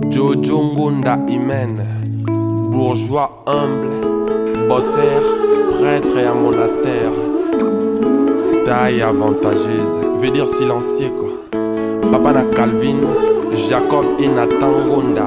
Jojo Ngunda Imen, bourgeois humble, bosser, prêtre et à monastère. Taille avantageuse, veut dire silencieux quoi. Papa na Calvin, Jacob et Nathan Ngunda.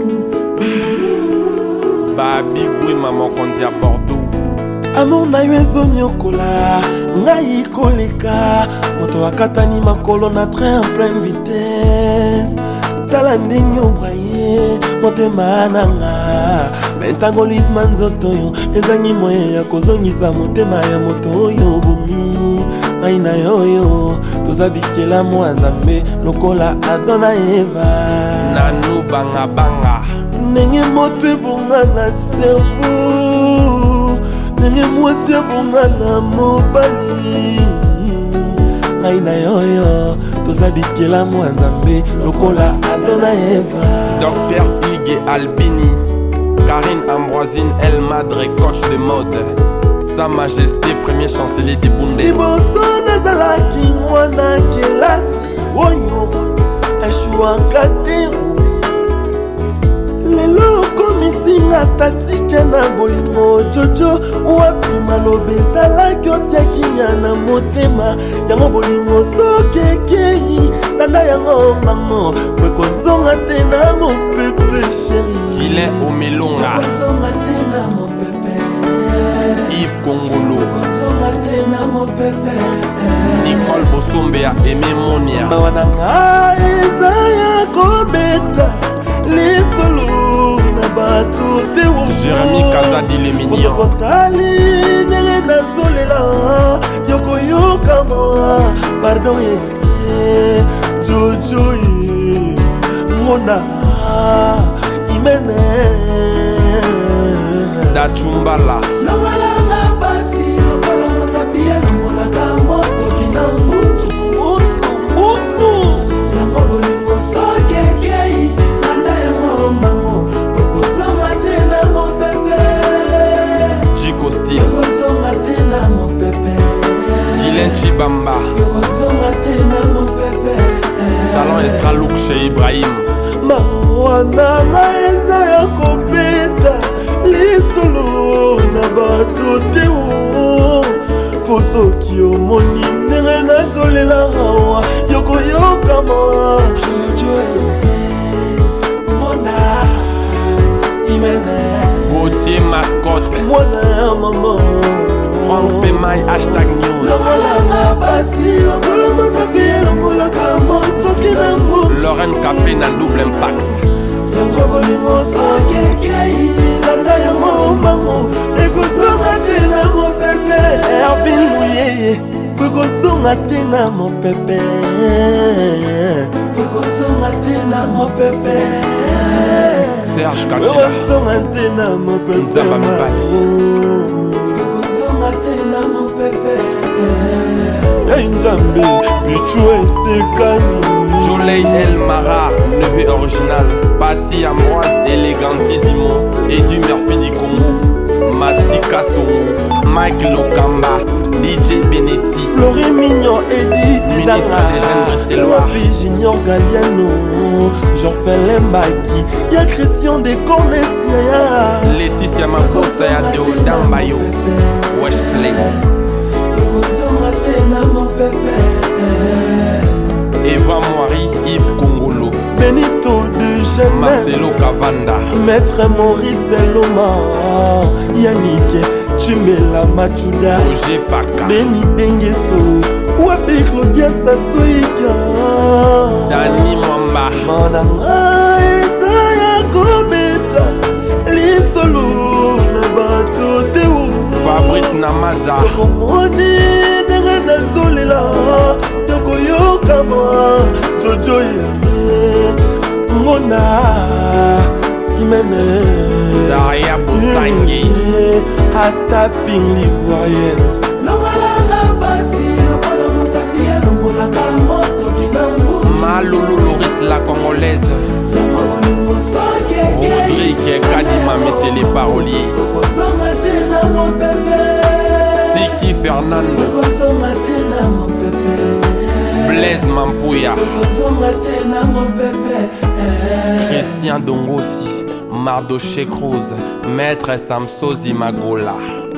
Babi Gouy maman kondi à Bordeaux. Amour na yo ezonyokola, ngai koleka, moto akatani makolo na train en pleine vitesse. Tala ndenge obraye, motema nanga, mentagolisme nzoto yo, ezangi moye ya kozongisa motema ya moto oyo bomi. Ngai na yoyo, tozabikela mwa Nzambe, lokola Adam na Eva. Nanu banga banga, ndenge moto ebonga na cerveau, ndenge mwasi ebonga na mobali. Ngai na yoyo, tozabikela mwa Nzambe, lokola Adam na Eva. Docteur Hugues Albini, Karine Ambroisine El Madre, coach de mode. Sa Majesté, premier chancelier des Bundes. Liboso nazalaki mwana kelasi oyo eshuaka te. Lelo komisinga statike na bolingo jojo, wapi malobe ezalaki otiaki nya na motema. Yango bolingo sokekei landa yango mango, kwekozonga te na mopepe sheri. Guilain Omelonga, kwekozonga te na mopepe. Yves Kongolo, kwekozonga te na mopepe. Nicole Bosombe ya Aimé Monia. Mawananga eza ya kobeta lisolo na bato te wo. Jérémy Kazadi le mignon. Kotali ndenge nazolela yokoyokama. Pardon ye Jojo ye Ngunda Imene Dachumbala Longalanga basi lokola mosapie lomolaka moto kina mbutu mbutu mbutu. Yango bolingo sokekei landa yango mango, okozonga te na mopepe. Jiko Style, okozonga te na mopepe. Guilain Chibamba, okozonga te na mopepe. Salon Estralouk chez Ibrahim. Mawananga eza ya kobeta lisolo na bato te wo. Po soki omoni ndenge nazolela awa yokoyokama. Jojo mona Imene Gauthier Mascotte, mwana ya mama. Franck Spemay, hashtag news. Longolanga basi lokolo mosapi longolaka moto kina mbutu. Lorraine Capé na double impact. Yango bolingo sokekei landa yango mango, ekozonga te na mopepe. Ervin Muyeye, ekozonga te na mopepe. ekozonga te na mopepe. Serge Kachila, ekozonga te na mopepe. Nzamba Mibali, ekozonga te na mopepe. Nzambe pichu esekani. Soleil El Mara, neveu original. Patti Ambroise, élégantissimo. Eddie Murphy du Congo. Mati Kassongo, Mike Lokamba, DJ Benetti, Flori Mignon, Edith ministre des jeunes bruxellois. Wapi Junior Galliano, Jean-Félix Mbaki, y'a Christian de Cornesia, Laetitia Makosa ya Deodan Bayo, Westplay, Eva Moiri, Yves Kongolo, Benito de Genève, Marcelo Cavanda, Maître Maurice Eloma, Yannick Chimela Machuda, Roger Paka, Beni Bengeso, Wapi Claudia Sassoika, Dani Mwamba, Mananga Esaya Kobeta, Lisolo na bato te wo. Fabrice Namaza, Sokomoni nenge nazolela yokoyokama. Jojo ye Ngunda Imene Zaria Boussangi, Hasta Ping l'Ivoirienne. Longalanga basi lokola mosapie lombolaka moto kina mbutu. Malulu Loris la Congolaise, Yango bolingo sokekei Rodrigue Kadima, messieurs les paroliers, ekozonga te na mopepe. Siki Fernando, ekozonga te na mopepe. Blaise Mampuya, kozonga te nango pepe Christian Dongosi, Mardoché Cruz, Maître Samsozi Magola.